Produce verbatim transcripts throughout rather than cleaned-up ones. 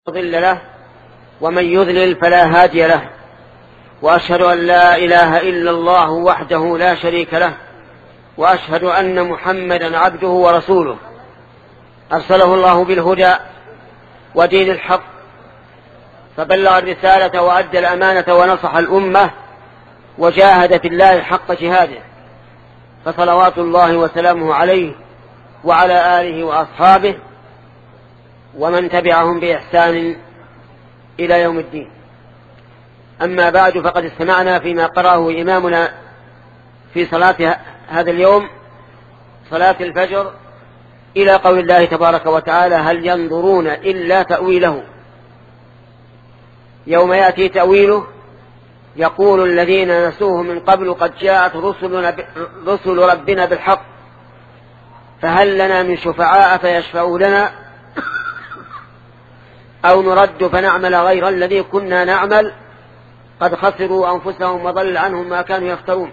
مضل له ومن يضلل فلا هادي له، وأشهد أن لا إله إلا الله وحده لا شريك له، وأشهد أن محمدا عبده ورسوله أرسله الله بالهدى ودين الحق، فبلغ الرسالة وأدى الأمانة ونصح الأمة وجاهد في الله حق جهاده، فصلوات الله وسلامه عليه وعلى آله وأصحابه ومن تبعهم بإحسان إلى يوم الدين. أما بعد، فقد استمعنا فيما قرأه إمامنا في صلاة هذا اليوم، صلاة الفجر، إلى قول الله تبارك وتعالى: هل ينظرون إلا تأويله يوم يأتي تأويله يقول الذين نسوه من قبل قد جاءت رسل ربنا بالحق فهل لنا من شفعاء فيشفعوا لنا أو نرد فنعمل غير الذي كنا نعمل قد خسروا أنفسهم وضل عنهم ما كانوا يفترون.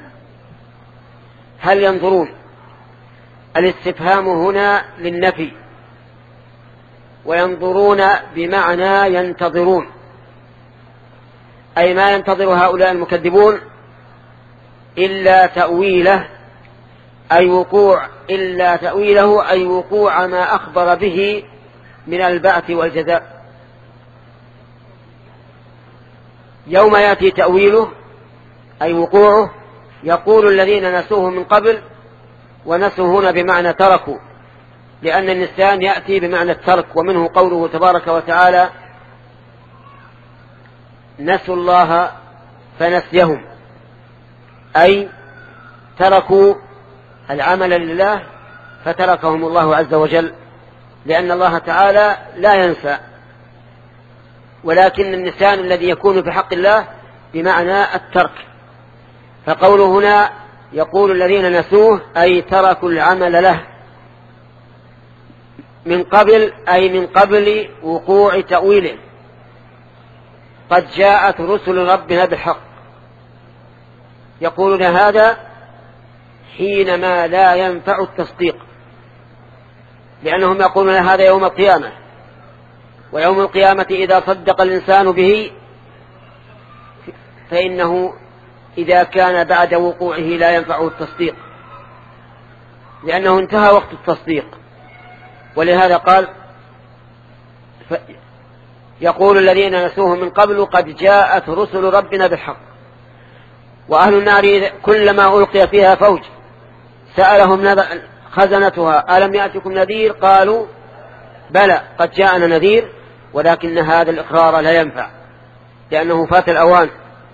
هل ينظرون؟ الاستفهام هنا للنفي، وينظرون بمعنى ينتظرون، أي ما ينتظر هؤلاء المكذبون إلا تأويله، أي وقوع إلا تأويله أي وقوع ما أخبر به من البعث والجزاء. يوم يأتي تأويله أي وقوعه، يقول الذين نسوه من قبل، ونسوا هنا بمعنى تركوا، لأن النسيان يأتي بمعنى الترك، ومنه قوله تبارك وتعالى: نسوا الله فنسيهم، أي تركوا العمل لله فتركهم الله عز وجل، لأن الله تعالى لا ينسى، ولكن النسيان الذي يكون في حق الله بمعنى الترك. فقوله هنا يقول الذين نسوه أي تركوا العمل له من قبل، أي من قبل وقوع تأويله. قد جاءت رسل ربنا بالحق، يقولون هذا حينما لا ينفع التصديق، لأنهم يقولون هذا يوم القيامة، ويوم القيامة إذا صدق الإنسان به فإنه إذا كان بعد وقوعه لا ينفعه التصديق، لأنه انتهى وقت التصديق. ولهذا قال: يقول الذين نسوه من قبل قد جاءت رسل ربنا بالحق. وأهل النار كلما ألقي فيها فوج سألهم خزنتها ألم يأتكم نذير؟ قالوا بلى قد جاءنا نذير، ولكن هذا الإقرار لا ينفع لأنه فات الأوان.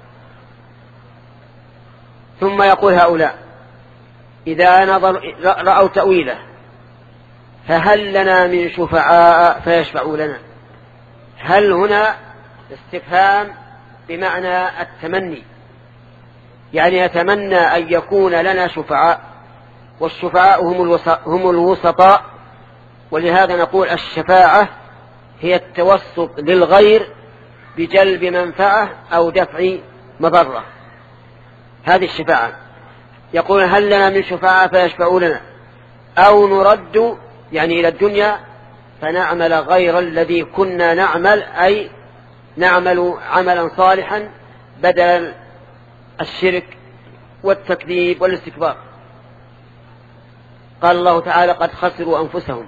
ثم يقول هؤلاء إذا نظر رأوا تأويله فهل لنا من شفعاء فيشفعوا لنا. هل هنا استفهام بمعنى التمني، يعني يتمنى أن يكون لنا شفعاء، والشفعاء هم الوسطاء، ولهذا نقول الشفاعة هي التوسط للغير بجلب منفعة أو دفع مضرة، هذه الشفاعة. يقول هل لنا من شفعاء فيشفعوا لنا أو نرد يعني إلى الدنيا فنعمل غير الذي كنا نعمل، أي نعمل عملا صالحا بدل الشرك والتكذيب والاستكبار. قال الله تعالى: قد خسروا أنفسهم.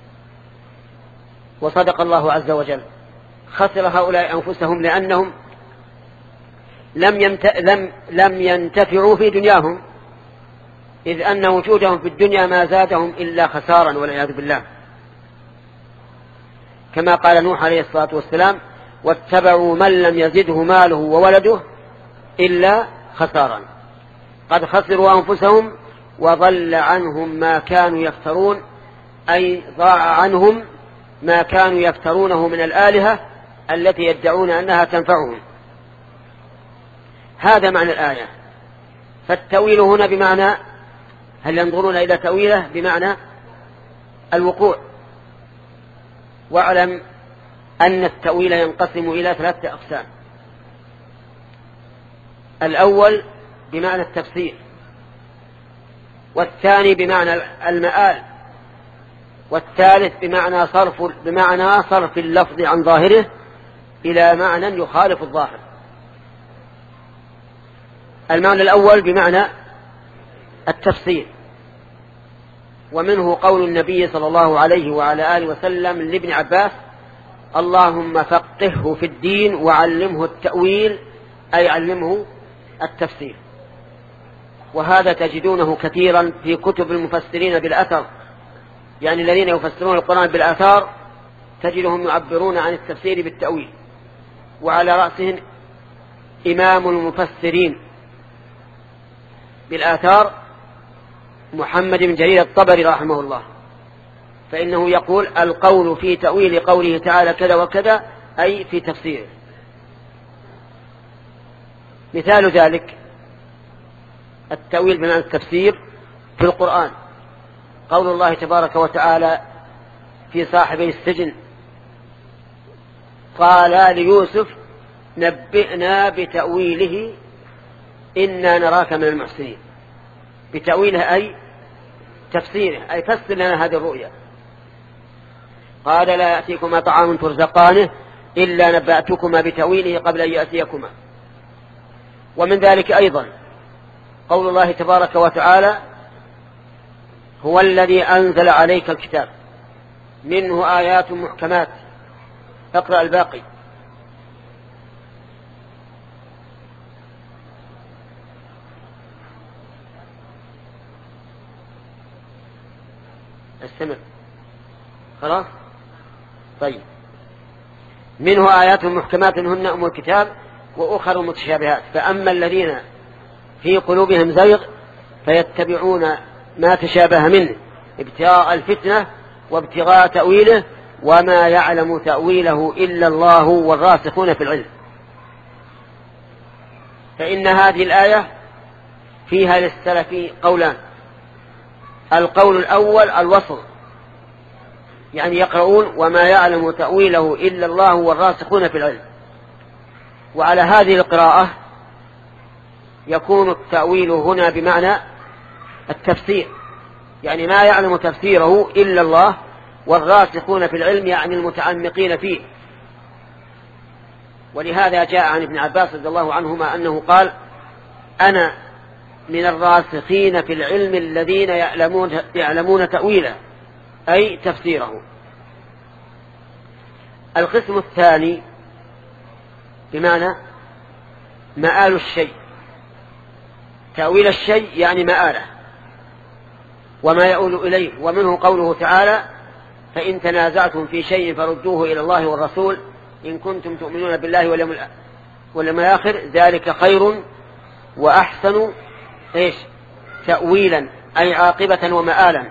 وصدق الله عز وجل، خسر هؤلاء أنفسهم لأنهم لم, يمت... لم... لم ينتفعوا في دنياهم، إذ أن وجودهم في الدنيا ما زادهم إلا خسارا والعياذ بالله، كما قال نوح عليه الصلاة والسلام: واتبعوا من لم يزده ماله وولده إلا خسارا. قد خسروا أنفسهم وضل عنهم ما كانوا يفترون، أي ضاع عنهم ما كانوا يفترونه من الآلهة التي يدعون أنها تنفعهم. هذا معنى الآية. فالتأويل هنا بمعنى هل ينظرون إلى تأويله بمعنى الوقوع. واعلم أن التأويل ينقسم إلى ثلاثة أقسام: الأول بمعنى التفسير، والثاني بمعنى المآل، والثالث بمعنى صرف بمعنى صرف اللفظ عن ظاهره إلى معنى يخالف الظاهر. المعنى الأول بمعنى التفسير، ومنه قول النبي صلى الله عليه وعلى آله وسلم لابن عباس: اللهم فقهه في الدين وعلمه التأويل، أي علمه التفسير. وهذا تجدونه كثيرا في كتب المفسرين بالأثر، يعني الذين يفسرون القرآن بالآثار تجدهم يعبرون عن التفسير بالتأويل، وعلى رأسهم إمام المفسرين بالآثار محمد بن جرير الطبري رحمه الله، فإنه يقول: القول في تأويل قوله تعالى كذا وكذا، أي في تفسيره. مثال ذلك التأويل بمعنى التفسير في القرآن، قول الله تبارك وتعالى في صاحبي السجن: قال ليوسف نبئنا بتأويله إنا نراك من المحسنين. بتأويله أي تفسيره، أي فسر لنا هذه الرؤيا. قال: لا يأتيكما طعام ترزقانه إلا نبأتكما بتأويله قبل أن يأتيكما. ومن ذلك أيضا قول الله تبارك وتعالى: هو الذي أنزل عليك الكتاب منه آيات محكمات. اقرأ الباقي. استمر. خلاص؟ طيب. منه آيات محكمات هن أم الكتاب وأخر متشابهات، فأما الذين في قلوبهم زيغ فيتبعون ما تشابه منه ابتغاء الفتنة وابتغاء تأويله وما يعلم تأويله إلا الله والراسخون في العلم. فإن هذه الآية فيها للسلف قولان: القول الأول الوصل، يعني يقرؤون وما يعلم تأويله إلا الله والراسخون في العلم. وعلى هذه القراءة يكون التأويل هنا بمعنى التفسير، يعني ما يعلم تفسيره إلا الله، والراسخون في العلم يعني المتعمقين فيه. ولهذا جاء عن ابن عباس رضي الله عنهما أنه قال: أنا من الراسخين في العلم الذين يعلمون, يعلمون تأويله، أي تفسيره. القسم الثاني بمعنى مآل الشيء، تأويل الشيء يعني مآله وما يؤول إليه. ومنه قوله تعالى: فإن تنازعتم في شيء فردوه إلى الله والرسول إن كنتم تؤمنون بالله واليوم الآخر ذلك خير وأحسن إيش تأويلا، أي عاقبة ومآلا.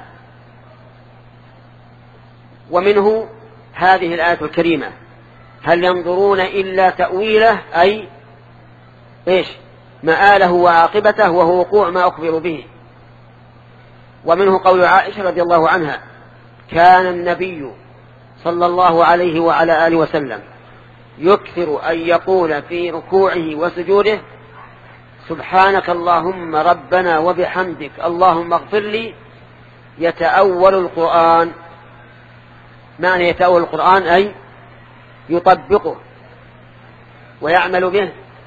ومنه هذه الآية الكريمة: هل ينظرون إلا تأويله، أي إيش مآله وعاقبته وهو وقوع ما أخبروا به. ومنه قول عائشة رضي الله عنها: كان النبي صلى الله عليه وعلى آله وسلم يكثر أن يقول في ركوعه وسجوده: سبحانك اللهم ربنا وبحمدك اللهم اغفر لي. يتأول القرآن. معنى يتأول القرآن أي يطبقه ويعمل به.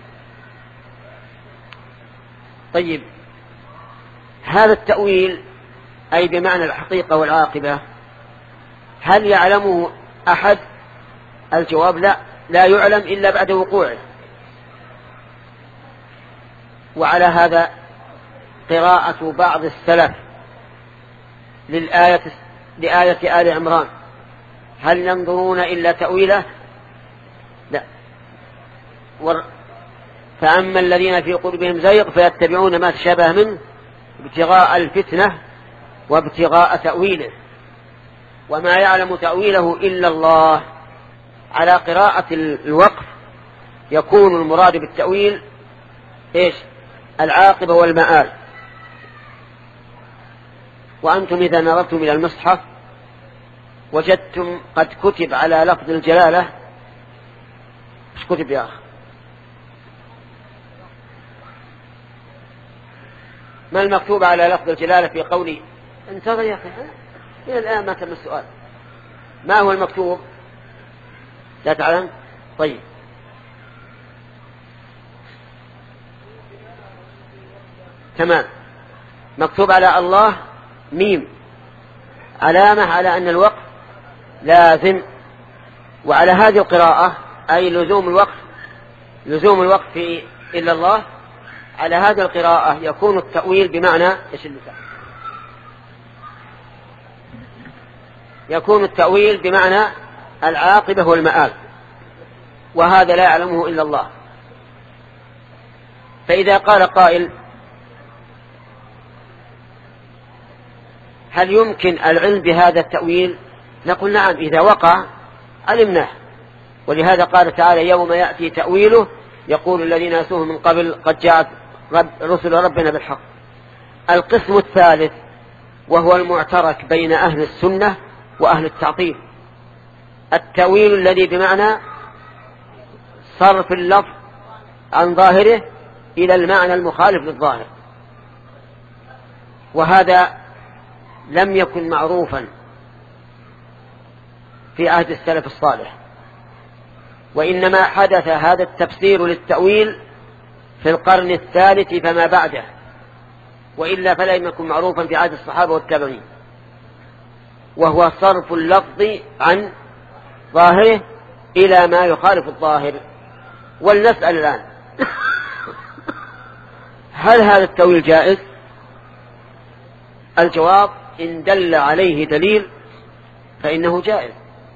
طيب، هذا التأويل أي بمعنى الحقيقة والعاقبة هل يعلمه أحد؟ الجواب لا، لا يعلم إلا بعد وقوعه. وعلى هذا قراءة بعض السلف للآية لآية آل عمران: هل ينظرون إلا تأويله؟ لا. فأما الذين في قلوبهم زيغ فيتبعون ما تشابه منه ابتغاء الفتنة وابتغاء تأويله وما يعلم تأويله إلا الله. على قراءة الوقف يكون المراد بالتأويل إيش العاقبة والمآل. وأنتم إذا نظرتم إلى المصحف وجدتم قد كتب على لفظ الجلالة، ايش كتب يا أخ؟ ما المكتوب على لفظ الجلالة في قولي؟ انتظر يا أخي. إلى الآن ما تم السؤال. ما هو المكتوب؟ لا تعلم؟ طيب. تمام. مكتوب على الله ميم، علامة على أن الوقف لازم. وعلى هذه القراءة أي لزوم الوقف، لزوم الوقف في إلا الله، على هذه القراءة يكون التأويل بمعنى إيش اللسان؟ يكون التأويل بمعنى العاقبة والمآل، وهذا لا يعلمه إلا الله. فإذا قال قائل هل يمكن العلم بهذا التأويل؟ نقول نعم، إذا وقع علمناه. ولهذا قال تعالى يوم يأتي تأويله يقول الذين نسوه من قبل قد جاءت رب رسل ربنا بالحق. القسم الثالث وهو المعترك بين أهل السنة وأهل التعطيل، التأويل الذي بمعنى صرف اللفظ عن ظاهره إلى المعنى المخالف للظاهر، وهذا لم يكن معروفا في عهد السلف الصالح، وإنما حدث هذا التفسير للتأويل في القرن الثالث فما بعده، وإلا فلا يكن معروفا في عهد الصحابة والتابعين، وهو صرف اللفظ عن ظاهره إلى ما يخالف الظاهر. ولنسأل الآن هل هذا التأويل جائز؟ الجواب إن دل عليه دليل فإنه جائز،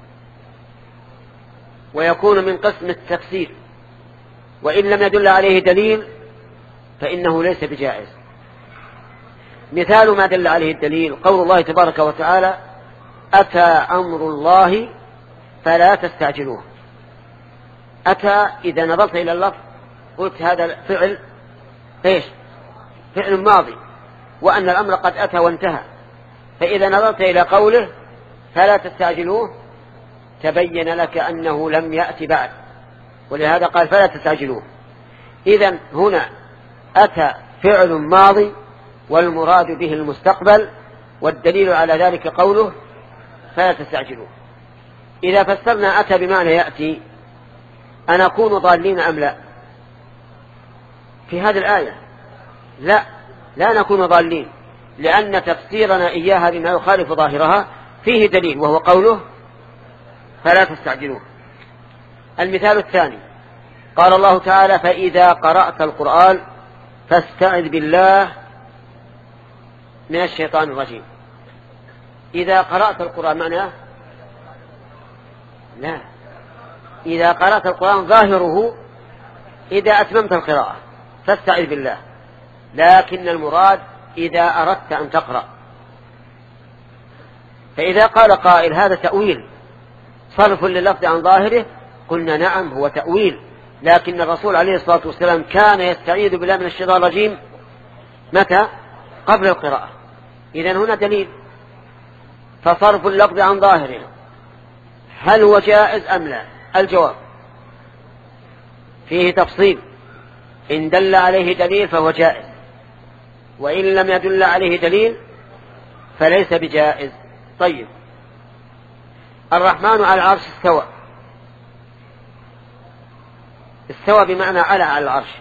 ويكون من قسم التفسير، وإن لم يدل عليه دليل فإنه ليس بجائز. مثال ما دل عليه الدليل قول الله تبارك وتعالى أتى أمر الله فلا تستعجلوه. أتى إذا نظرت إلى اللفظ قلت هذا فعل إيش؟ فعل ماضي، وأن الأمر قد أتى وانتهى. فإذا نظرت إلى قوله فلا تستعجلوه تبين لك أنه لم يأتي بعد، ولهذا قال فلا تستعجلوه. إذن هنا أتى فعل ماضي والمراد به المستقبل، والدليل على ذلك قوله فلا تستعجلوه. إذا فسرنا أتى بمعنى يأتي أنكون ضالين أم لا؟ في هذه الآية لا، لا نكون ضالين، لأن تفسيرنا إياها بما يخالف ظاهرها فيه دليل، وهو قوله فلا تستعجلوه. المثال الثاني قال الله تعالى فإذا قرأت القرآن فاستعذ بالله من الشيطان الرجيم. إذا قرأت القرآن معناه لا، إذا قرأت القرآن ظاهره إذا أتممت القراءة فاستعذ بالله، لكن المراد إذا أردت أن تقرأ. فإذا قال قائل هذا تأويل صرف لللفظ عن ظاهره، قلنا نعم هو تأويل، لكن الرسول عليه الصلاة والسلام كان يستعيذ بالله من الشيطان الرجيم متى؟ قبل القراءة. إذن هنا دليل. فصرف اللفظ عن ظاهره هل هو جائز أم لا؟ الجواب فيه تفصيل، إن دل عليه دليل فهو جائز، وإن لم يدل عليه دليل فليس بجائز. طيب، الرحمن على العرش استوى. استوى بمعنى على على العرش.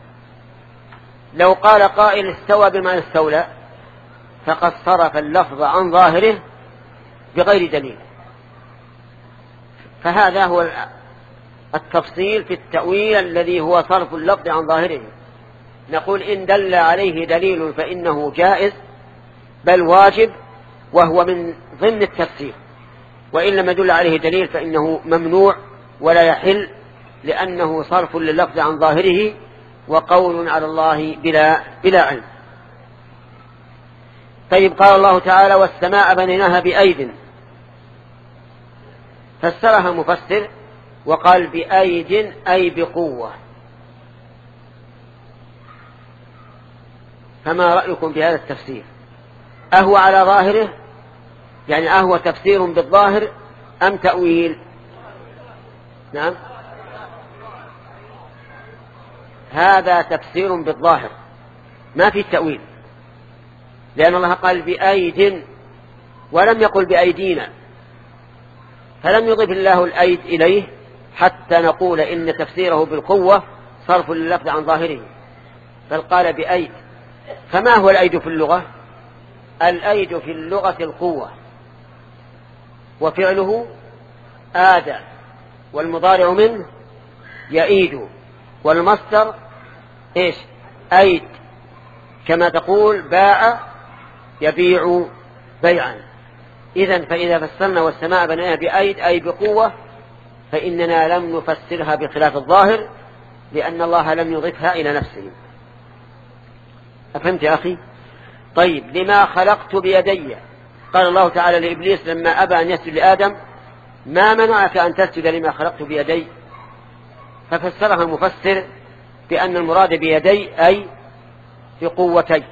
لو قال قائل استوى بمعنى استولى فقد صرف اللفظ عن ظاهره بغير دليل. فهذا هو التفصيل في التأويل الذي هو صرف اللفظ عن ظاهره. نقول إن دل عليه دليل فإنه جائز بل واجب، وهو من ضمن التفسير، وإن لم يدل عليه دليل فإنه ممنوع ولا يحل، لأنه صرف لللفظ عن ظاهره وقول على الله بلا, بلا علم. طيب، قال الله تعالى والسماء بنيناها بأيد، فسرها مفسر وقال بأيد أي بقوة. فما رأيكم بهذا التفسير؟ أهو على ظاهره يعني أهو تفسير بالظاهر أم تأويل؟ نعم، هذا تفسير بالظاهر ما في تأويل، لأن الله قال بأيد ولم يقل بأيدينا، فلم يضف الله الأيد إليه حتى نقول إن تفسيره بالقوة صرف لللفظ عن ظاهره، بل قال بأيد. فما هو الأيد في اللغة؟ الأيد في اللغة القوة، وفعله آدى، والمضارع منه يأيد، والمصدر إيش؟ أيد، كما تقول باع يبيع بيعا. إذن فإذا فسرنا والسماء بنيها بأيد أي بقوة، فإننا لم نفسرها بخلاف الظاهر، لأن الله لم يضفها إلى نفسه. أفهمت يا أخي؟ طيب، لما خلقت بيدي، قال الله تعالى لإبليس لما أبى أن يسجد لآدم: ما منعك أن تسجد لما خلقت بيدي؟ ففسرها المفسر بأن المراد بيدي أي بقوتي.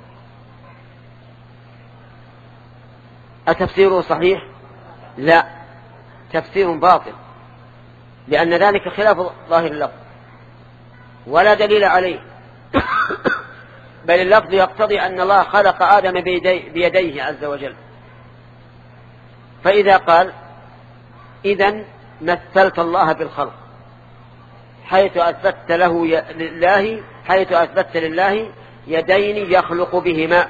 أتفسيره صحيح؟ لا، تفسير باطل، لأن ذلك خلاف ظاهر اللفظ ولا دليل عليه. بل اللفظ يقتضي أن الله خلق آدم بيدي بيديه عز وجل. فإذا قال إذن مثلت الله بالخلق، حيث أثبت له لله حيث أثبت لله يدين يخلق بهما،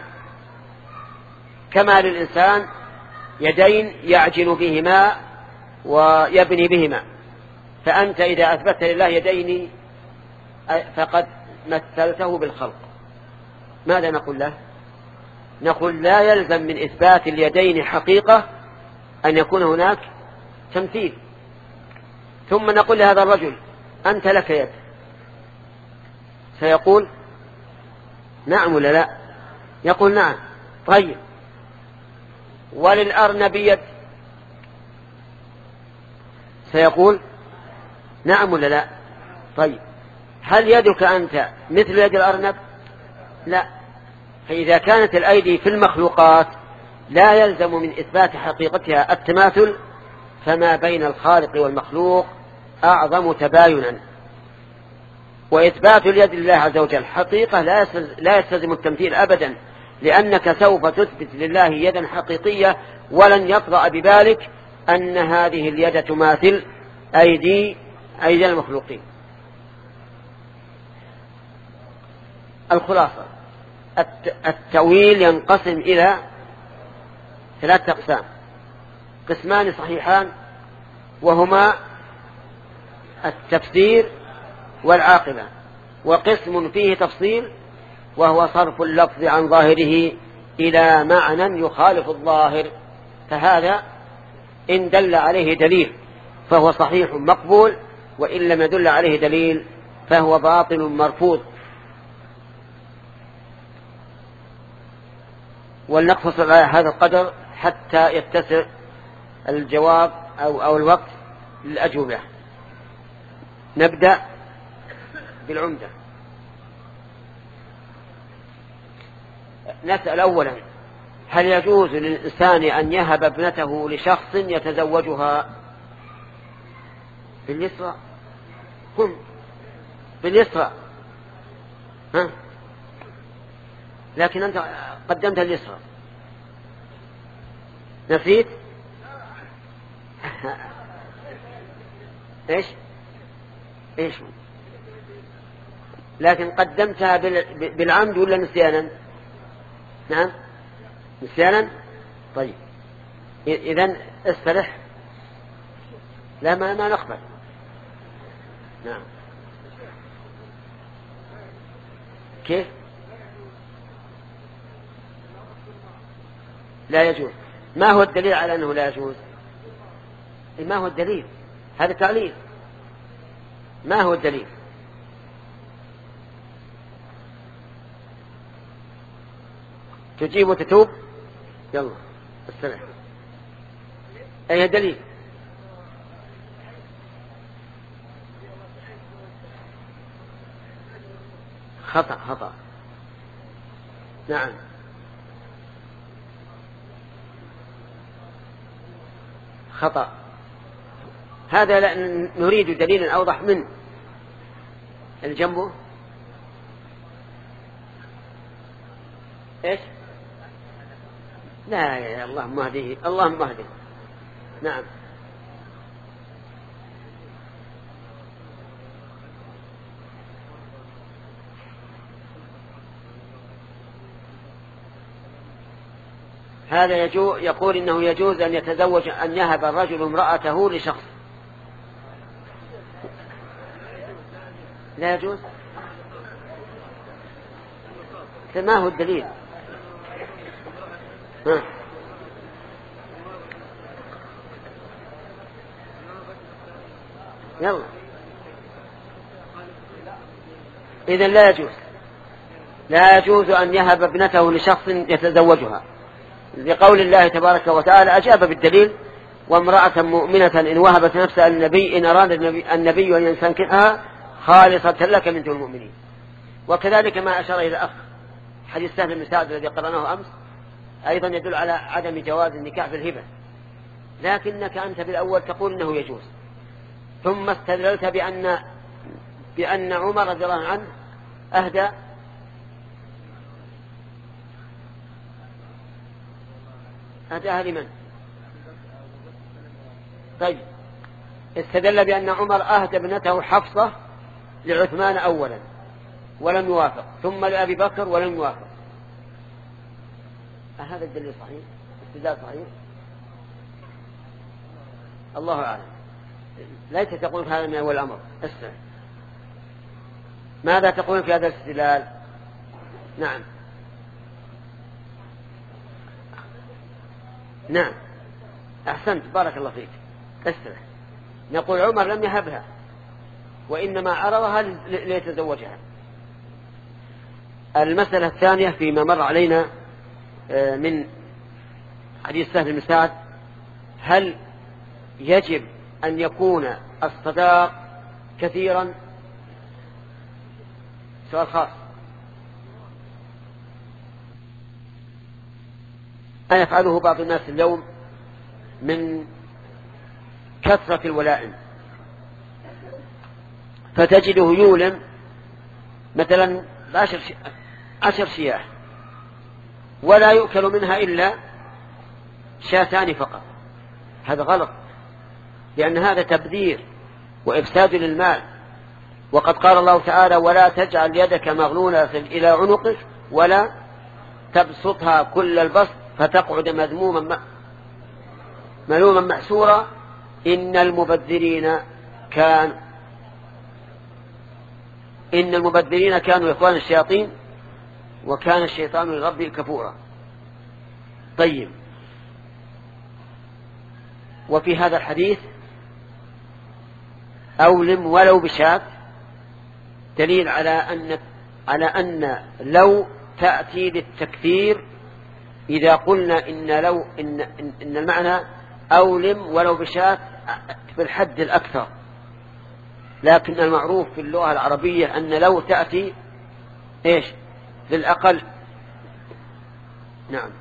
كما للإنسان يدين يعجن بهما ويبني بهما، فأنت إذا أثبت لله يدين فقد مثلته بالخلق. ماذا نقول له؟ نقول لا يلزم من إثبات اليدين حقيقة أن يكون هناك تمثيل. ثم نقول لهذا الرجل: أنت لك يد، سيقول نعم ولا لا؟ يقول نعم. طيب، وللأرنب يد، سيقول نعم ولا لا؟ طيب، هل يدك أنت مثل يد الأرنب؟ لا. فإذا كانت الأيدي في المخلوقات لا يلزم من إثبات حقيقتها التماثل، فما بين الخالق والمخلوق أعظم تباينا. وإثبات اليد لله عز وجل حقيقة لا يستلزم التمثيل أبدا، لأنك سوف تثبت لله يدا حقيقية، ولن يطرأ ببالك أن هذه اليد تماثل أيدي أيدي المخلوقين. الخلاصة: التأويل ينقسم إلى ثلاثة أقسام: قسمان صحيحان، وهما التفسير والعاقبة، وقسم فيه تفصيل وهو صرف اللفظ عن ظاهره إلى معنى يخالف الظاهر، فهذا إن دل عليه دليل فهو صحيح مقبول، وإن لم يدل عليه دليل فهو باطل مرفوض. ولنقصص على هذا القدر حتى يتسع الجواب أو, أو الوقت للأجوبة. نبدأ بالعمدة. نسأل أولا: هل يجوز للإنسان أن يهب ابنته لشخص يتزوجها باليسرى؟ هم باليسرى، ها؟ لكن أنت قدمت اليسرى، نسيت؟ إيش إيش لكن قدمتها بالعمد ولا نسيانا؟ نعم نسيانا. طيب، إذن استرح، لا ما, ما نقبل. نعم. كيف؟ لا يجوز. ما هو الدليل على أنه لا يجوز؟ ما هو الدليل؟ هذا تعليل. ما هو الدليل؟ تجيب وتتوب. يلا استمع. أي دليل؟ خطأ خطأ. نعم. خطأ. هذا لا نريد دليلا أوضح منه. الجنب إيش؟ لا يا اللهم اهديه اللهم اهديه. نعم. هذا يجو يقول إنه يجوز أن يتزوج أن يهب الرجل امرأته لشخص. لا يجوز. ما هو الدليل؟ ها. يلا إذن لا يجوز لا يجوز أن يهب ابنته لشخص يتزوجها، لقول الله تبارك وتعالى أجاب بالدليل: وامرأة مؤمنة إن وهبت نفسها النبي إن أراد النبي, النبي أن يستنكحها خالصة لك من دون المؤمنين. وكذلك ما أشار إلى الأخ حديث سهل بن سعد الذي قرأناه أمس أيضا يدل على عدم جواز النكاح بالهبة، لكنك أنت بالأول تقول إنه يجوز، ثم استدللت بأن بأن عمر رضي الله عنه أهدى أهداها لمن؟ طيب، استدل بأن عمر أهدى ابنته حفصة لعثمان أولا ولم يوافق، ثم لأبي بكر ولم يوافق. هذا الدليل صحيح؟ استدلال صحيح؟ الله أعلم. ليس تقول هذا من أول الأمر. اسمع، ماذا تقول في هذا الاستدلال؟ نعم نعم أحسنت، بارك الله فيك. اسمع، نقول عمر لم يهبها وإنما عرضها ليتزوجها. المسألة الثانية فيما مر علينا من حديث سهل بن سعد: هل يجب أن يكون الصداق كثيرا؟ سؤال خاص. أن يفعله بعض الناس اليوم من كثرة الولائم، فتجده يولم مثلا عشر, عشر شياه ولا يؤكل منها إلا شاتان فقط. هذا غلط، لأن هذا تبذير وإفساد للمال، وقد قال الله تعالى: ولا تجعل يدك مغلولة إلى عنقك ولا تبسطها كل البسط فتقعد مذموما ملوما محسورا إن المبذرين كان إن المبذرين كانوا إخوان الشياطين وكان الشيطان لربه كفورا. طيب، وفي هذا الحديث أولم ولو بشاة دليل على أن على أن لو تأتي للتكثير إذا قلنا إن لو إن إن المعنى أولم ولو بشاة في الحد الأكثر، لكن المعروف في اللغة العربية أن لو تأتي إيش للأقل. نعم.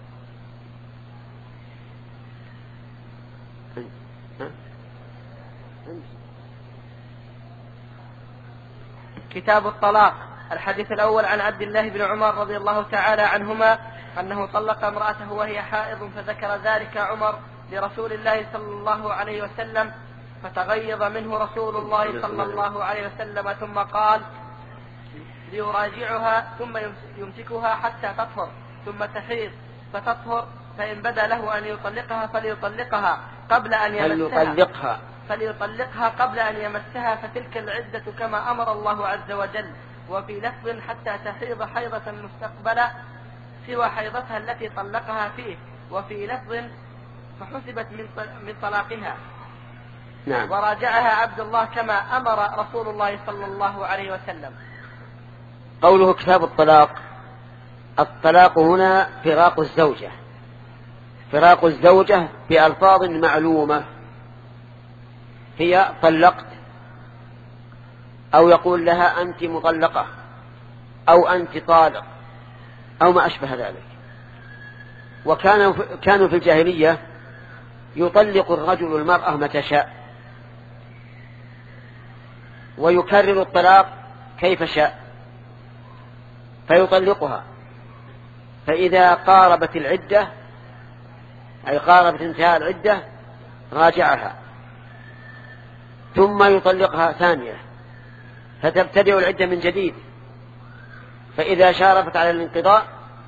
كتاب الطلاق. الحديث الأول عن عبد الله بن عمر رضي الله تعالى عنهما أنه طلق امرأته وهي حائض، فذكر ذلك عمر لرسول الله صلى الله عليه وسلم فتغيظ منه رسول الله صلى الله عليه وسلم، ثم قال ليراجعها ثم يمسكها حتى تطهر ثم تحيض فتطهر، فإن بدا له أن يطلقها فليطلقها قبل أن يمسها فليطلقها قبل أن يمسها فتلك العدة كما أمر الله عز وجل. وفي لفظ حتى تحيض حيضة مستقبلة سوى حيضتها التي طلقها فيه، وفي لفظ فحسبت من طلاقها. نعم. وراجعها عبد الله كما أمر رسول الله صلى الله عليه وسلم. قوله كتاب الطلاق، الطلاق هنا فراق الزوجة، فراق الزوجة بألفاظ معلومة، هي طلقت، أو يقول لها أنت مطلقة، أو أنت طالق، أو ما أشبه ذلك. وكانوا كانوا في الجاهلية يطلق الرجل المرأة متى شاء، ويكرر الطلاق كيف شاء، فيطلقها، فإذا قاربت العدة أي قاربت انتهاء العدة راجعها، ثم يطلقها ثانية فتبتدئ العدة من جديد. فإذا شارفت على الانقضاء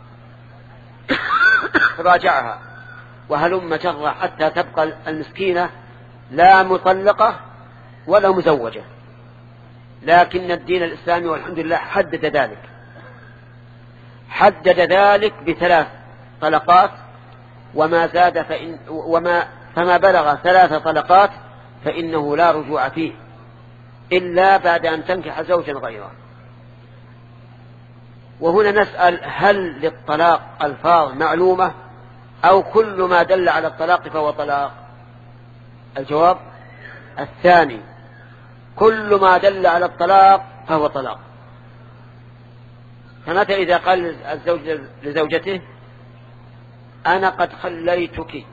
راجعها وهلم جرة حتى تبقى المسكينة لا مطلقة ولا مزوجة. لكن الدين الإسلامي والحمد لله حدد ذلك، حدد ذلك بثلاث طلقات، وما زاد فإن وما فما بلغ ثلاث طلقات فإنه لا رجوع فيه إلا بعد أن تنكح زوجا غيره. وهنا نسأل: هل للطلاق ألفاظ معلومة أو كل ما دل على الطلاق فهو طلاق؟ الجواب الثاني، كل ما دل على الطلاق فهو طلاق. فمتى إذا قال الزوج لزوجته: أنا قد خليتك،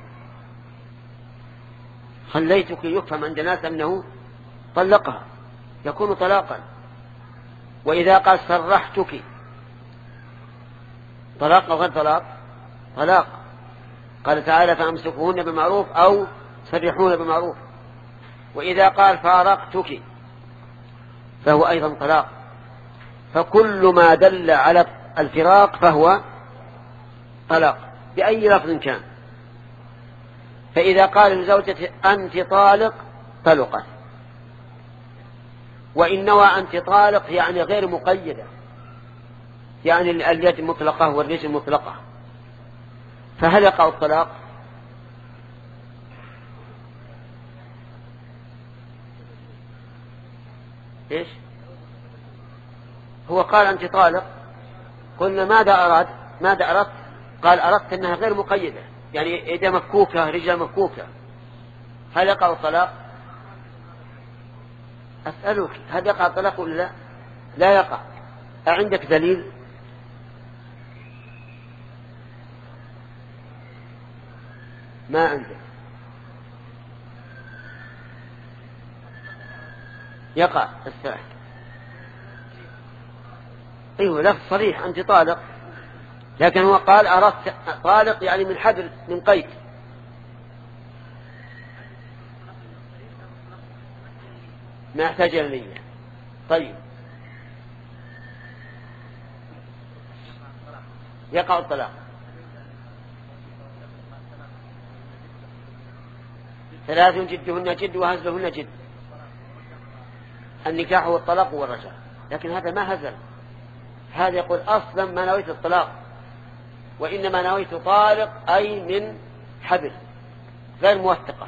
خليتك يفهم عند الناس أنه طلقها، يكون طلاقا. وإذا قال سرحتك، طلاق أو غير طلاق؟ طلاق. قال تعالى: فأمسكوهن بمعروف أو سرحوهن بمعروف. وإذا قال فارقتك فهو أيضا طلاق. فكل ما دل على الفراق فهو طلاق بأي لفظ كان. فإذا قال لزوجته: أنت طالق، طلقت. وإن نوى أنت طالق يعني غير مقيدة، يعني اليد مطلقة والرجل مطلقة، فهل يقع الطلاق؟ إيش؟ هو قال أنت طالق، قلنا ماذا أراد؟ ماذا أردت؟ قال أردت أنها غير مقيدة، يعني إذا مفكوكة رجل مفكوكة، هل يقع الطلاق؟ أسألك: هل يقع الطلاق ولا لا؟ لا يقع. أعندك دليل؟ ما عندك. يقع الساحر. أيوه لفظ صريح: أنت طالق، لكن هو قال أردت طالق يعني من حبل، من قيد. ما يحتاج إلى نية. طيب يقع الطلاق. ثلاث جدهن جد وهزلهن جد، النكاح والطلاق والرجعة. لكن هذا ما هزل، هذا يقول أصلا ما نويت الطلاق، وإنما نويت طالق أي من حبل غير موثقة.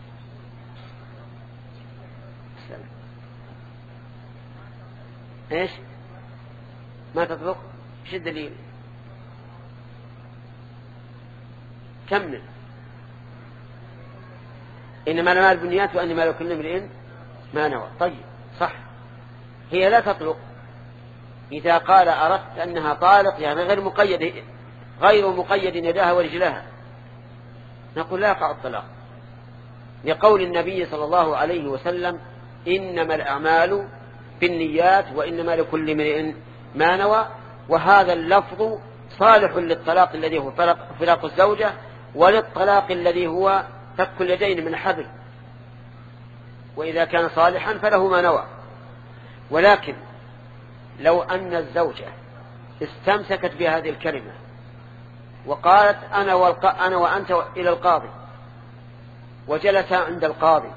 إيش؟ ما تطلق؟ إيش الدليل؟ كمل. إنما المال بالنيات وأنما لكل امرئ ما نوى. طيب صح، هي لا تطلق إذا قال أردت أنها طالق، يعني غير مقيد، غير مقيد يداها ورجلها، نقول لا يقع الطلاق، لقول النبي صلى الله عليه وسلم: إنما الأعمال بالنيات وإنما لكل امرئ ما نوى. وهذا اللفظ صالح للطلاق الذي هو فراق الزوجة، وللطلاق الذي هو فك اليدين من حبل، وإذا كان صالحا فله ما نوى. ولكن لو أن الزوجة استمسكت بهذه الكلمة وقالت: أنا, والق... أنا وأنت إلى القاضي، وجلس عند القاضي،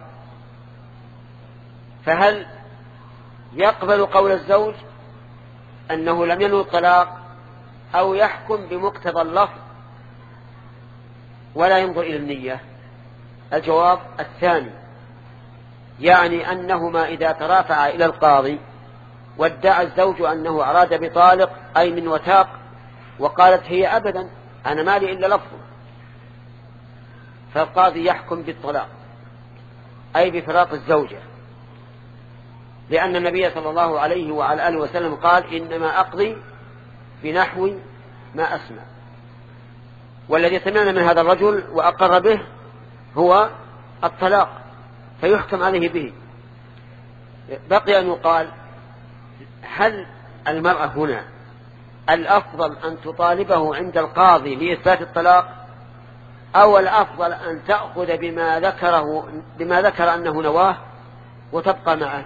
فهل يقبل قول الزوج أنه لم ينوي الطلاق، أو يحكم بمقتضى اللفظ ولا ينظر إلى النية؟ الجواب الثاني، يعني أنهما إذا ترافعا إلى القاضي وادعى الزوج أنه أراد بطالق أي من وثاق، وقالت هي أبدا أنا مالي إلا لفظه، فالقاضي يحكم بالطلاق أي بفراق الزوجة، لأن النبي صلى الله عليه وعلى آله وسلم قال: إنما أقضي بنحو ما أسمع. والذي سمعنا من هذا الرجل وأقر به هو الطلاق، فيحكم عليه به. بقي أن يقال: هل المرأة هنا الأفضل أن تطالبه عند القاضي لإثبات الطلاق، أو الأفضل أن تأخذ بما ذكره بما ذكر أنه نواه وتبقى معه؟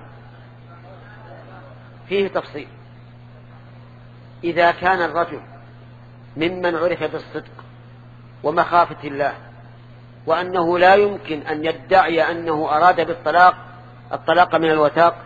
فيه تفصيل. إذا كان الرجل ممن عرف بالصدق ومخافة الله وأنه لا يمكن أن يدعي أنه أراد بالطلاق الطلاق من الوثاق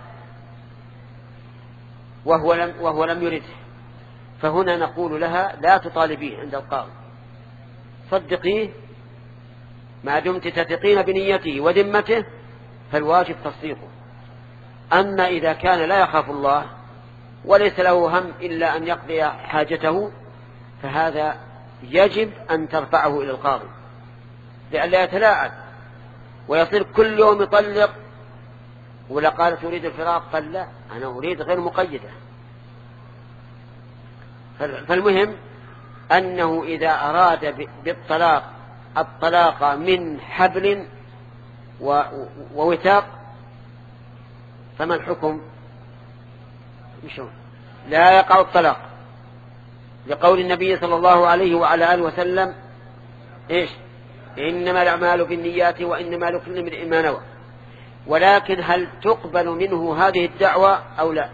وهو لم, وهو لم يرده، فهنا نقول لها لا تطالبيه عند القاضي، صدقيه ما دمت تثقين بنيته وذمته فالواجب تصديقه. أما إذا كان لا يخاف الله وليس له هم إلا أن يقضي حاجته فهذا يجب أن ترفعه إلى القاضي لئلا يتلاعب ويصير كل يوم يطلق، ولا قال تريد الفراق قال لا أنا أريد غير مقيدة. فالمهم أنه إذا أراد بالطلاق الطلاق من حبل ووثاق فما الحكم؟ لا يقع الطلاق، لقول النبي صلى الله عليه وعلى آله وسلم إيش؟ إنما الأعمال بالنيات وإنما لكل امرئ ما نوى. ولكن هل تقبل منه هذه الدعوة أو لا؟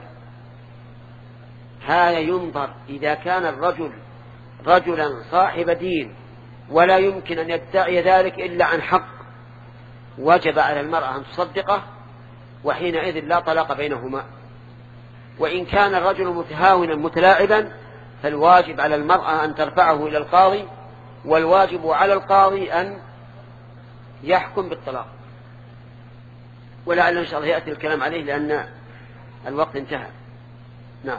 هذا ينظر. إذا كان الرجل رجلا صاحب دين ولا يمكن أن يدعي ذلك إلا عن حق وجب على المرأة أن تصدقه، وحينئذ لا طلاق بينهما. وإن كان الرجل متهاونا متلاعبا فالواجب على المرأة أن ترفعه إلى القاضي، والواجب على القاضي أن يحكم بالطلاق. ولعل إن شاء الله يأتي الكلام عليه لأن الوقت انتهى. نعم.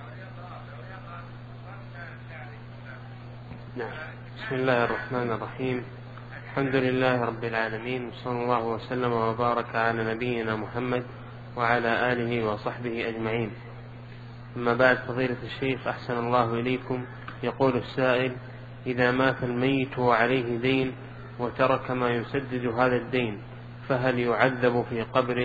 نعم. بسم الله الرحمن الرحيم. الحمد لله رب العالمين، وصلى الله وسلم وبارك على نبينا محمد وعلى آله وصحبه أجمعين. أما بعد، فضيلة الشيخ أحسن الله إليكم، يقول السائل: إذا مات الميت وعليه دين وترك ما يسدد هذا الدين فهل يعذب في قبره؟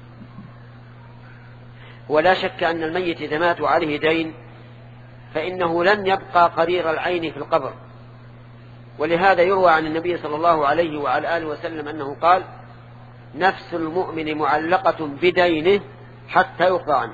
ولا شك أن الميت إذا مات وعليه دين فإنه لن يبقى قرير العين في القبر. ولهذا يروى عن النبي صلى الله عليه وعلى آله وسلم أنه قال: نفس المؤمن معلقة بدينه حتى يقضى عنه.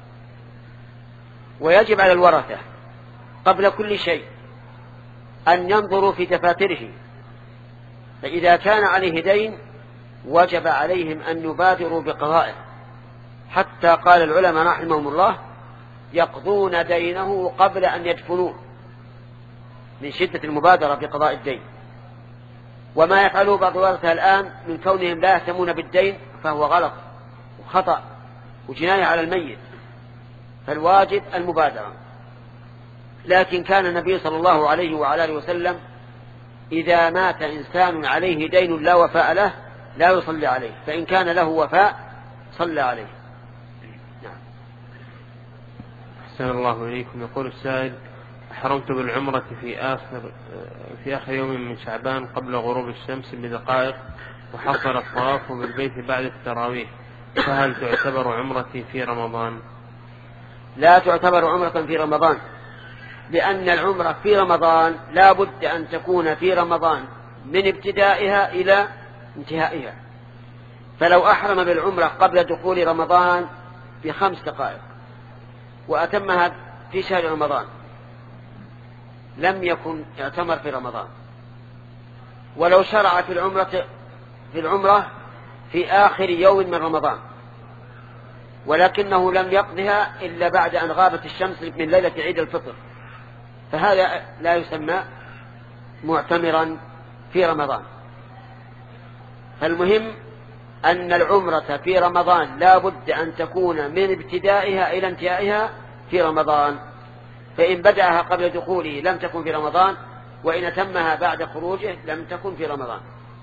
ويجب على الورثة قبل كل شيء أن ينظروا في دفاتره، فإذا كان عليه دين وجب عليهم أن يبادروا بقضائه، حتى قال العلماء رحمهم الله: يقضون دينه قبل أن يدفنوه، من شدة المبادرة بقضاء الدين. وما يفعله بعض الورثة الآن من كونهم لا يهتمون بالدين فهو غلط وخطأ وجناية على الميت، فالواجب المبادرة. لكن كان النبي صلى الله عليه وعلى آله وسلم إذا مات إنسان عليه دين لا وفاء له لا يصلي عليه، فإن كان له وفاء صلى عليه. نعم. أحسن الله إليكم. يقول السائل: أحرمت بالعمرة في آخر في آخر يوم من شعبان قبل غروب الشمس بدقائق، وحصل الطواف بالبيت بعد التراويح، فهل تعتبر عمرتي في رمضان؟ لا تعتبر عمرة في رمضان، لأن العمرة في رمضان لا بد أن تكون في رمضان من ابتدائها إلى انتهائها. فلو أحرم بالعمرة قبل دخول رمضان بخمس دقائق وأتمها في شهر رمضان لم يكن يعتمر في رمضان. ولو شرع في العمرة في العمرة في آخر يوم من رمضان ولكنه لم يقضها إلا بعد أن غابت الشمس من ليلة عيد الفطر، فهذا لا يسمى معتمرا في رمضان. فالمهم أن العمرة في رمضان لا بد أن تكون من ابتدائها إلى انتهائها في رمضان، فإن بدأها قبل دخوله لم تكن في رمضان، وإن أتمها بعد خروجه لم تكن في رمضان.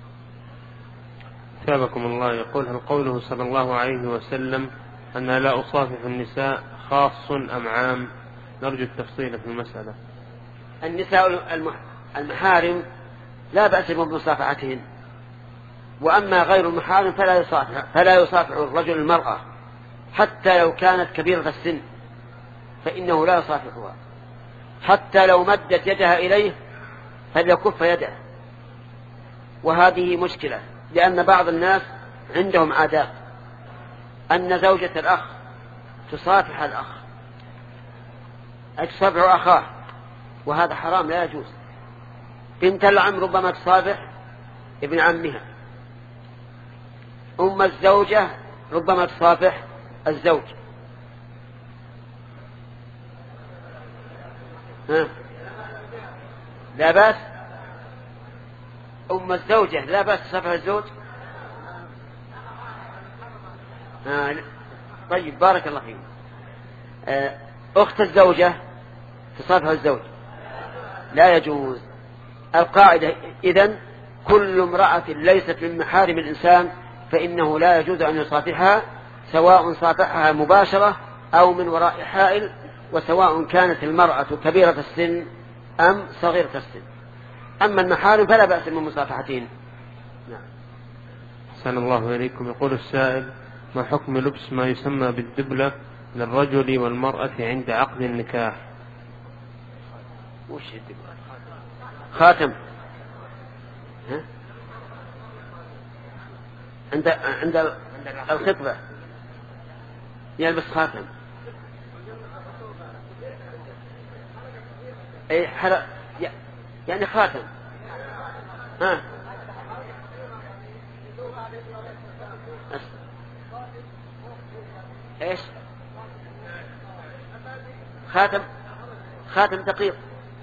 ثابكم الله. يقول: هل قوله صلى الله عليه وسلم أن لا أصافح النساء خاص أم عام؟ نرجو التفصيل في المسألة. النساء المحارم لا بأس بمصافحتهن، وأما غير المحارم فلا يصافح فلا يصافح الرجل المرأة حتى لو كانت كبيرة السن، فإنه لا يصافحها. حتى لو مدت يدها إليه فليكف يده، وهذه مشكلة، لأن بعض الناس عندهم عادات أن زوجة الأخ تصافح الأخ، تصافح أخاه، وهذا حرام لا يجوز. بنت العم ربما تصافح ابن عمها، أم الزوجة ربما تصافح الزوج. ها؟ لا بأس. أم الزوجة لا بأس تصافح الزوج. آه. طيب بارك الله فيك. آه. أخت الزوجة تصافح الزوج لا يجوز. القاعدة إذن كل امرأة ليست من محارم الإنسان فإنه لا يجوز أن يصافحها، سواء صافحها مباشرة أو من وراء حائل، وسواء كانت المرأة كبيرة السن أم صغيرة السن. أما المحارم فلا بأس من مصافحتين. نعم. أحسن الله إليكم. يقول السائل: ما حكم لبس ما يسمى بالدبلة للرجل والمرأة عند عقد النكاح؟ وش الدبلة؟ خاتم. ها؟ عند عند الخطبة يلبس خاتم. أي حلق يعني خاتم. ها؟ إيش؟ خاتم خاتم دقيق.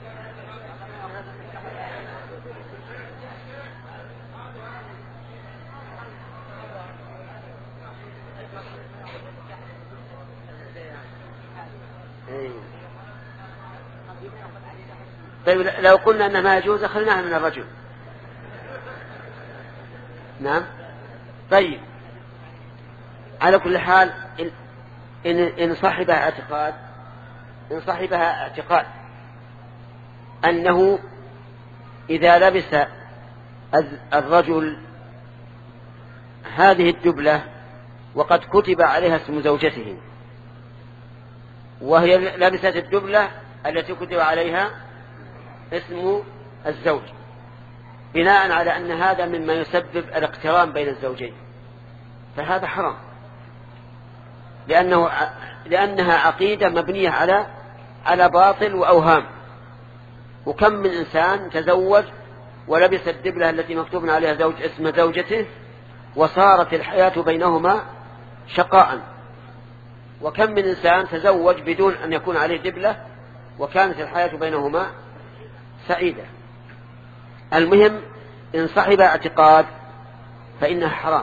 طيب لو قلنا أنه ما يجوز أخذناها من الرجل. نعم. طيب على كل حال إن, إن صاحبها اعتقاد إن صاحبها اعتقاد أنه إذا لبس الرجل هذه الدبلة وقد كتب عليها اسم زوجته، وهي لبست الدبلة التي كتب عليها اسم الزوج، بناء على أن هذا مما يسبب الاقتران بين الزوجين، فهذا حرام، لأنه لأنها عقيدة مبنية على على باطل وأوهام. وكم من إنسان تزوج ولبس الدبلة التي مكتوب عليها زوج اسم زوجته وصارت الحياة بينهما شقاء، وكم من إنسان تزوج بدون أن يكون عليه دبلة وكانت الحياة بينهما سعيدة. المهم إن صاحب اعتقاد فإنها حرام،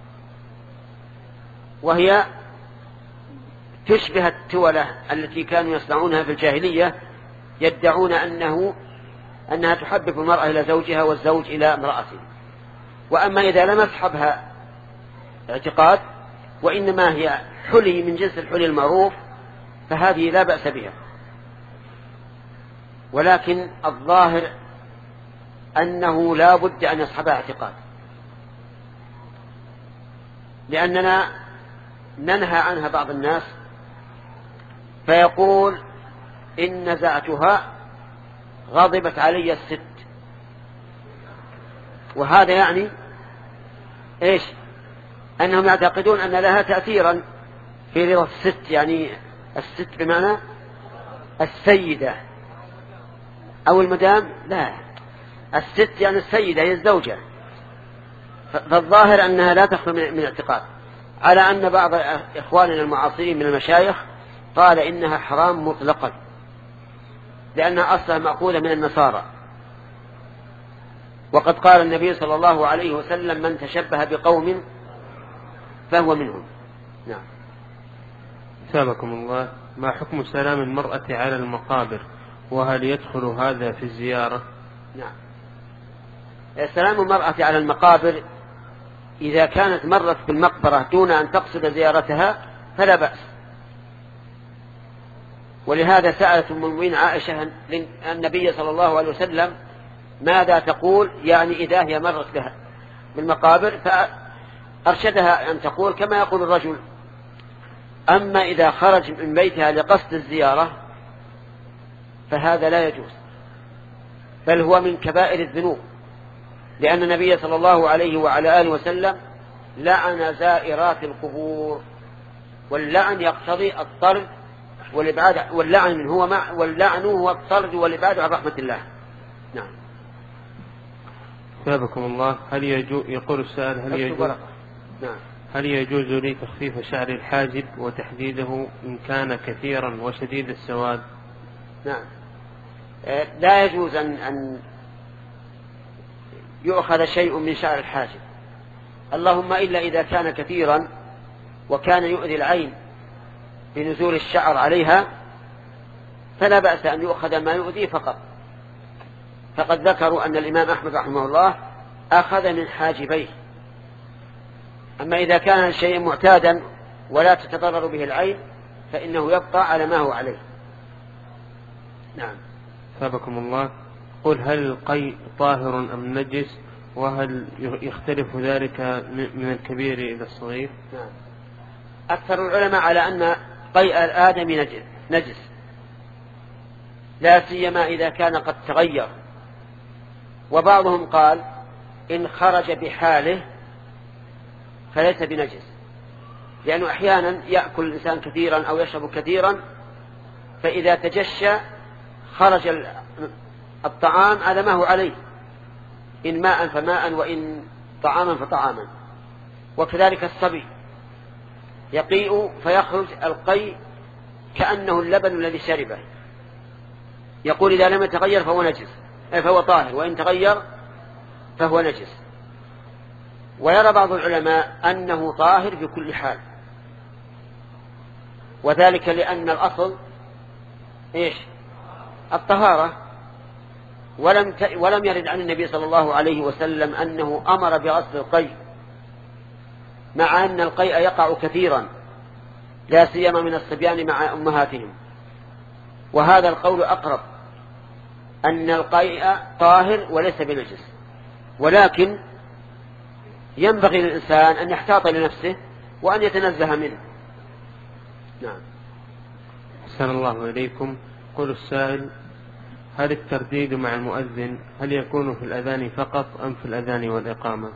وهي تشبه التولة التي كانوا يصنعونها في الجاهلية، يدعون أنه أنها تحبب المرأة إلى زوجها والزوج إلى امرأته. وأما إذا لم يصحبها اعتقاد وإنما هي حلي من جنس الحلي المعروف فهذه لا بأس بها، ولكن الظاهر أنه لا بد أن يصحبها اعتقاد، لأننا ننهى عنها بعض الناس فيقول إن نزعتها غضبت علي الست، وهذا يعني إيش؟ أنهم يعتقدون أن لها تأثيرا في رضا الست، يعني الست بمعنى السيدة أو المدام، لا، الست يعني السيدة هي الزوجة. فالظاهر أنها لا تخلو من الاعتقاد، على أن بعض إخواننا المعاصرين من المشايخ قال إنها حرام مطلقا، لأنها أصلا مأخوذة من النصارى، وقد قال النبي صلى الله عليه وسلم من تشبه بقوم فهو منهم. نعم. سابقكم الله. ما حكم سلام المرأة على المقابر، وهل يدخل هذا في الزيارة؟ نعم. سلام المرأة على المقابر إذا كانت مرت بالمقبرة دون أن تقصد زيارتها فلا بأس، ولهذا سألت أم المؤمنين عائشة النبي صلى الله عليه وسلم ماذا تقول، يعني إذا هي مرت بها بالمقابر، فأرشدها أن تقول كما يقول الرجل. أما إذا خرج من بيتها لقصد الزيارة فهذا لا يجوز، بل هو من كبائر الذنوب، لأن النبي صلى الله عليه وعلى آله وسلم لعن زائرات القبور، واللعن يقتضي الطرد والإبعاد، واللعن من هو مع واللعن هو الطرد والإبعاد عن رحمة الله. نعم. ثابكم الله. هل يجوز يقول السائل هل يجوز نعم. هل يجوز لي تخفيف شعر الحاجب وتحديده إن كان كثيرا وشديد السواد؟ نعم. لا يجوز أن, أن يؤخذ شيء من شعر الحاجب، اللهم إلا إذا كان كثيرا وكان يؤذي العين بنزول الشعر عليها فلا بأس أن يؤخذ ما يؤذي فقط. فقد ذكروا أن الإمام أحمد رحمه الله أخذ من حاجبيه. أما إذا كان الشيء معتادا ولا تتضرر به العين فإنه يبقى على ما هو عليه. نعم. ثابكم الله. قل هل القيء طاهر أم نجس، وهل يختلف ذلك من الكبير إلى الصغير؟ نعم. أكثر العلماء على أن قيء الآدم نجس، لا سيما إذا كان قد تغير، وبعضهم قال إن خرج بحاله فليس بنجس، لأنه أحيانا يأكل الإنسان كثيرا أو يشرب كثيرا، فإذا تجشى خرج الطعام على ما هو عليه، إن ماء فماء وإن طعاما فطعاما. وكذلك الصبي يقيء فيخرج القيء كأنه اللبن الذي شربه، يقول إذا لم يتغير فهو نجس فهو طاهر، وإن تغير فهو نجس. ويرى بعض العلماء أنه طاهر في كل حال، وذلك لأن الأصل إيش؟ الطهارة، ولم ت... ولم يرد عن النبي صلى الله عليه وسلم أنه أمر بغسل القيء، مع أن القيء يقع كثيرا لا سيما من الصبيان مع أمهاتهم. وهذا القول أقرب، أن القيء طاهر وليس بنجس، ولكن ينبغي للإنسان أن يحتاط لنفسه وأن يتنزه منه. نعم. أحسن الله إليكم. قل السائل هل الترديد مع المؤذن هل يكون في الأذان فقط أم في الأذان والإقامة؟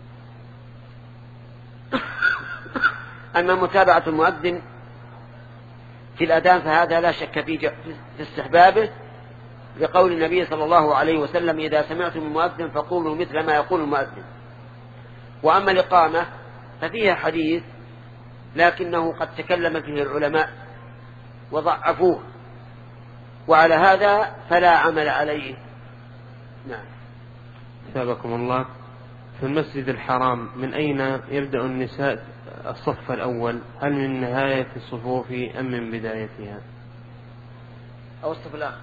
أما متابعة المؤذن في الأذان فهذا لا شك في استحبابه، لقول النبي صلى الله عليه وسلم إذا سمعتم المؤذن فقولوا مثل ما يقول المؤذن. وأما الإقامة ففيها حديث لكنه قد تكلم فيه العلماء وضعفوه، وعلى هذا فلا عمل عليه. نعم. ثابكم الله. في المسجد الحرام من أين يبدأ النساء الصف الأول؟ هل من نهاية الصفوف أم من بدايتها؟ أو الصف الآخر؟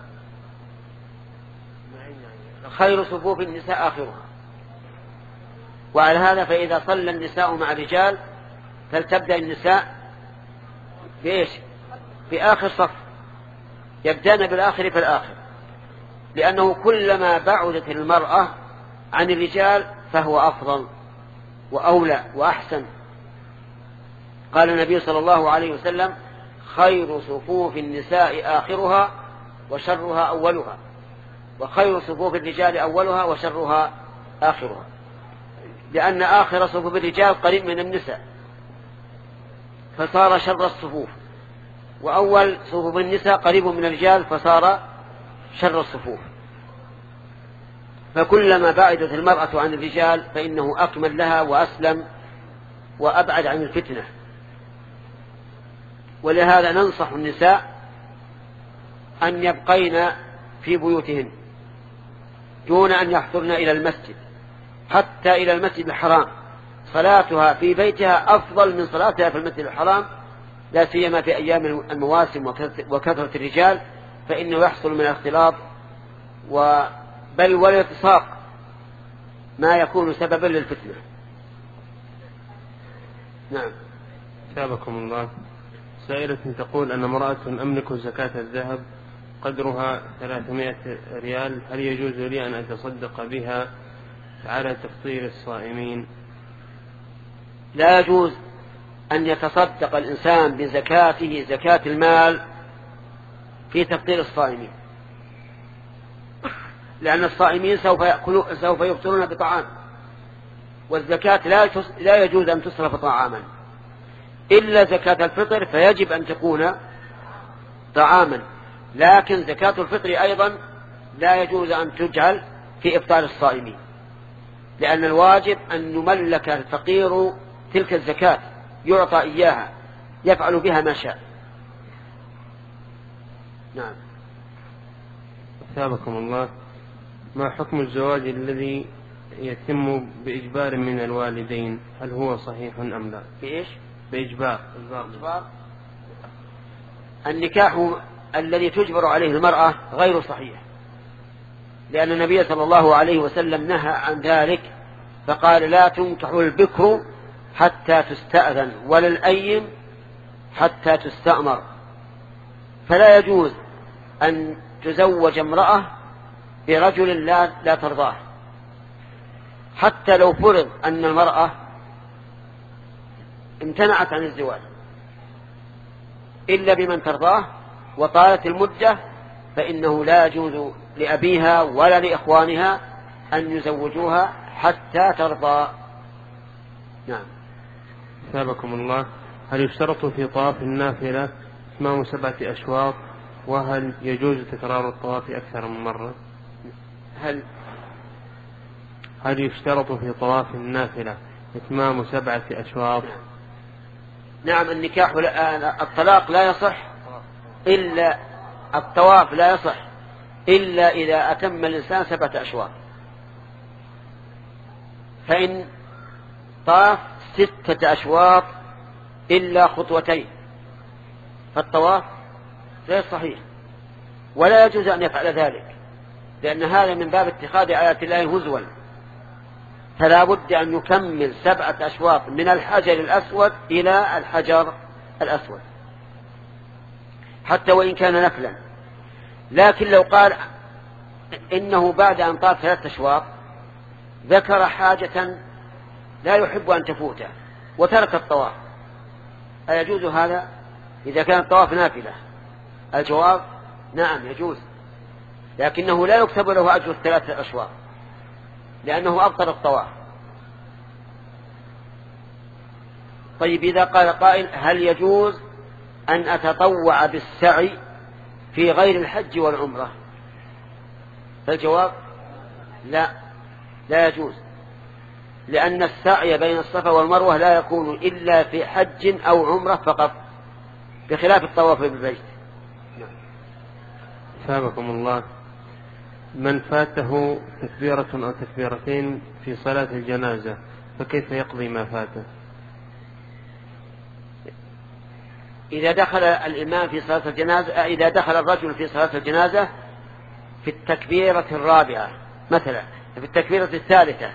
خير صفوف النساء آخرها. وعلى هذا فإذا صلى النساء مع الرجال فلتبدأ النساء بإيش؟ بآخر صف، يبدأن بالآخر فالآخر، لأنه كلما بعدت المرأة عن الرجال فهو أفضل وأولى وأحسن. قال النبي صلى الله عليه وسلم خير صفوف النساء آخرها وشرها أولها، وخير صفوف الرجال أولها وشرها آخرها، لأن آخر صفوف الرجال قريب من النساء فصار شر الصفوف، وأول صفوف النساء قريب من الرجال فصار شر الصفوف. فكلما بعدت المرأة عن الرجال فإنه أكمل لها وأسلم وأبعد عن الفتنة. ولهذا ننصح النساء أن يبقين في بيوتهن دون أن يحضرن إلى المسجد، حتى إلى المسجد الحرام. صلاتها في بيتها أفضل من صلاتها في المسجد الحرام، لا سيما في أيام المواسم وكثرة الرجال، فإنه يحصل من الاختلاط بل والالتصاق ما يكون سببا للفتنة. نعم. ثابكم الله. سائلة تقول أن امرأة أملك زكاة الذهب قدرها ثلاثمائة ريال، هل يجوز لي أن أتصدق بها على تفطير الصائمين؟ لا يجوز أن يتصدق الإنسان بزكاته زكاة المال في تفطير الصائمين، لأن الصائمين سوف يأكلون سوف يفطرون بطعام، والزكاة لا لا يجوز أن تصرف طعاما إلا زكاة الفطر، فيجب أن تكون طعاما. لكن زكاة الفطر أيضا لا يجوز أن تجعل في إفطار الصائمين، لأن الواجب أن يملك الفقير تلك الزكاة، يعطى إياها يفعل بها ما شاء. نعم. أثابكم الله. ما حكم الزواج الذي يتم بإجبار من الوالدين؟ هل هو صحيح أم لا؟ بإيش؟ بإجبار. إجبار. النكاح الذي تجبر عليه المرأة غير صحيح، لأن النبي صلى الله عليه وسلم نهى عن ذلك، فقال لا تنكح البكر حتى تستأذن ولا الأيم حتى تستأمر. فلا يجوز أن تزوج امرأة برجل لا, لا ترضاه، حتى لو فرض أن المرأة امتنعت عن الزواج إلا بمن ترضاه وطالت المدة، فإنه لا يجوز لأبيها ولا لإخوانها أن يزوجوها حتى ترضى. نعم. ثابكم الله. هل يشترط في طواف النافلة إتمام سبعة أشواط؟ وهل يجوز تكرار الطواف أكثر من مرة؟ هل هل يشترط في طواف النافلة إتمام سبعة أشواط؟ نعم. النكاح الطلاق لا يصح إلا الطواف لا يصح إلا إذا أتم الإنسان سبعة أشواط. فإن طاف ستة أشواط إلا خطوتين فالطواف غير صحيح، ولا يجوز أن يفعل ذلك، لأن هذا من باب اتخاذ آيات الله هزوا. فلا بد أن يكمل سبعة أشواط من الحجر الأسود إلى الحجر الأسود حتى وإن كان نفلا. لكن لو قال إنه بعد أن طاف ثلاثة أشواط ذكر حاجة لا يحب أن تفوته وترك الطواف، أيجوز هذا إذا كان الطواف نافلة؟ الجواب نعم يجوز، لكنه لا يكتب له أجر الثلاثة أشواط لأنه أبطل الطواف. طيب إذا قال قائل هل يجوز أن أتطوع بالسعي في غير الحج والعمرة؟ فالجواب لا، لا يجوز، لأن السعي بين الصفا والمروة لا يكون إلا في حج أو عمرة فقط، بخلاف الطواف بالبيت. ثابكم الله. من فاته تكبيرة أو تكبيرتين في صلاة الجنازة فكيف يقضي ما فاته؟ إذا دخل الإمام في صلاة الجنازة، إذا دخل الرجل في صلاة الجنازة في التكبيرة الرابعة مثلا في التكبيرة الثالثة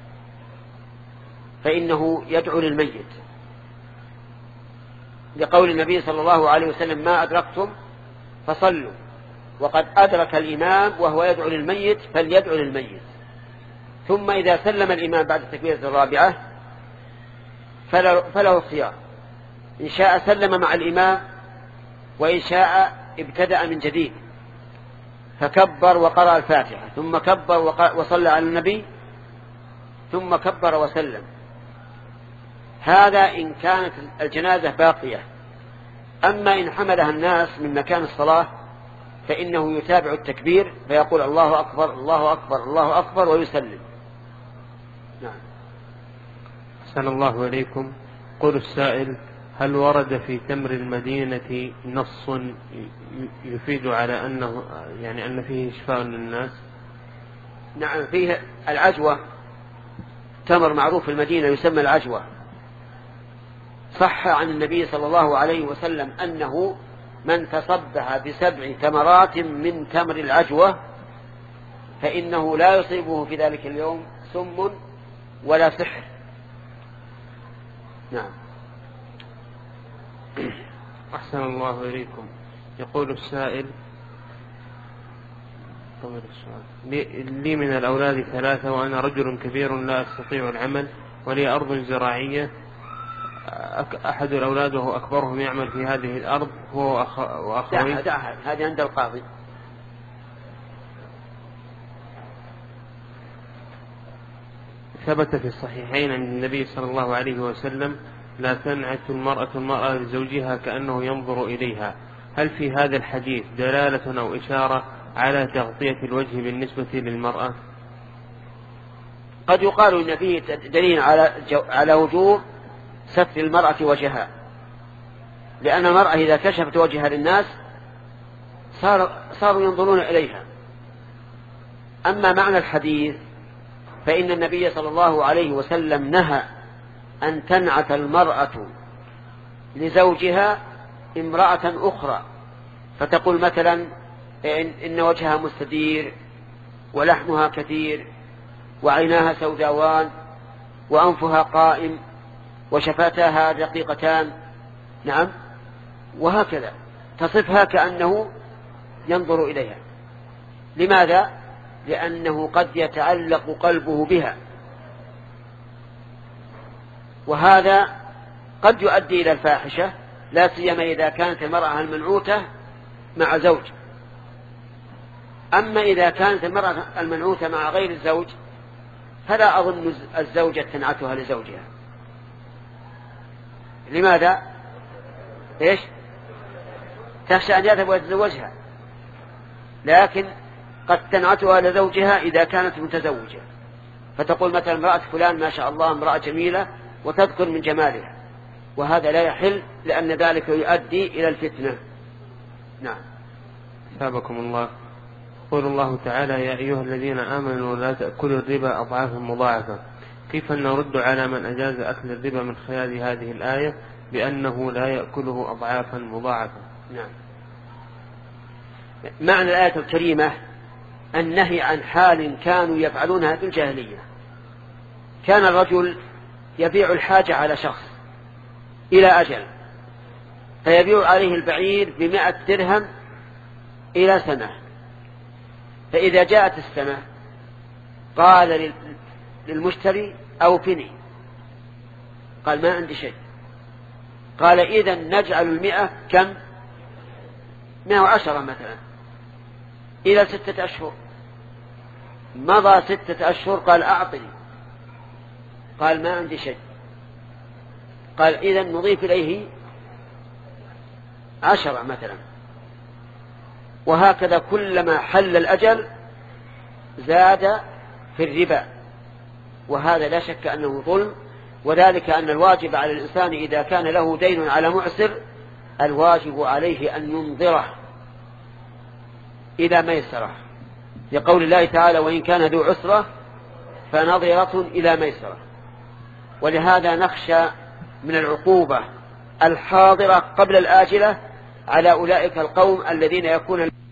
فإنه يدعو للميت، لقول النبي صلى الله عليه وسلم ما أدركتم فصلوا، وقد أدرك الإمام وهو يدعو للميت فليدعو للميت. ثم إذا سلم الإمام بعد التكبيرة الرابعة فله الخيار، إن شاء سلم مع الإمام وإن شاء ابتدأ من جديد فكبر وقرأ الفاتحة ثم كبر وصلى على النبي ثم كبر وسلم. هذا إن كانت الجنازة باقية. أما إن حملها الناس من مكان الصلاة فإنه يتابع التكبير فيقول الله أكبر الله أكبر الله أكبر ويسلم. نعم. أحسن الله إليكم. قل السائل هل ورد في تمر المدينة نص يفيد على أنه يعني أن فيه شفاء للناس؟ نعم فيه العجوة، تمر معروف في المدينة يسمى العجوة. صح عن النبي صلى الله عليه وسلم أنه من تصبح بسبع تمرات من تمر العجوة فإنه لا يصيبه في ذلك اليوم سم ولا سحر. نعم. أحسن الله إليكم. يقول السائل طول السؤال. لي من الأولاد ثلاثة وأنا رجل كبير لا أستطيع العمل ولي أرض زراعية، أحد الأولاد وهو أكبرهم يعمل في هذه الأرض هو وأخويه. دعها دعها هذه عند القاضي. ثبت في الصحيحين عن النبي صلى الله عليه وسلم: لا تنعت المرأة المرأة لزوجها كأنه ينظر إليها. هل في هذا الحديث دلالة أو إشارة على تغطية الوجه بالنسبة للمرأة؟ قد يقال إن فيه دليل على على وجوب ستر المرأة وجهها، لأن المرأة إذا كشفت وجهها للناس صار صاروا ينظرون إليها. أما معنى الحديث فإن النبي صلى الله عليه وسلم نهى أن تنعت المرأة لزوجها امرأة أخرى، فتقول مثلا إن وجهها مستدير ولحمها كثير وعيناها سوداوان وأنفها قائم وشفتاها دقيقتان، نعم، وهكذا تصفها كأنه ينظر إليها. لماذا؟ لأنه قد يتعلق قلبه بها، وهذا قد يؤدي إلى الفاحشة، لا سيما إذا كانت المرأة المنعوتة مع زوج. أما إذا كانت المرأة المنعوتة مع غير الزوج فلا أظن الزوجة تنعتها لزوجها. لماذا؟ إيش؟ تخشى أن يذهب ويتزوجها، لكن قد تنعتها لزوجها إذا كانت متزوجة، فتقول مثلا امرأة فلان ما شاء الله امرأة جميلة وتذكر من جمالها، وهذا لا يحل، لأن ذلك يؤدي إلى الفتنة. نعم. ثابكم الله. قول الله تعالى: يا أيها الذين آمنوا لا تأكلوا الربا أضعافا مضاعفة. كيف نرد على من أجاز أكل الربا من خلال هذه الآية بأنه لا يأكله أضعافا مضاعفة؟ نعم. معنى الآية الكريمة النهي عن حال كانوا يفعلونها في الجاهلية. كان الرجل يبيع الحاجة على شخص إلى أجل، فيبيع عليه البعير بمائة درهم إلى سنة، فإذا جاءت السنة قال للمشتري أوفني، قال ما عندي شيء، قال إذن نجعل المئة كم؟ مئة وعشرة مثلا إلى ستة أشهر. مضى ستة أشهر قال أعطني، قال ما عندي شيء، قال إذن نضيف إليه عشرة مثلا. وهكذا كلما حل الأجل زاد في الربا، وهذا لا شك أنه ظلم، وذلك أن الواجب على الإنسان إذا كان له دين على معسر الواجب عليه أن ينظره إلى ميسرة، لقول الله تعالى: وإن كان ذو عسرة فنظرة إلى ميسرة. ولهذا نخشى من العقوبة الحاضرة قبل الآجلة على أولئك القوم الذين يكون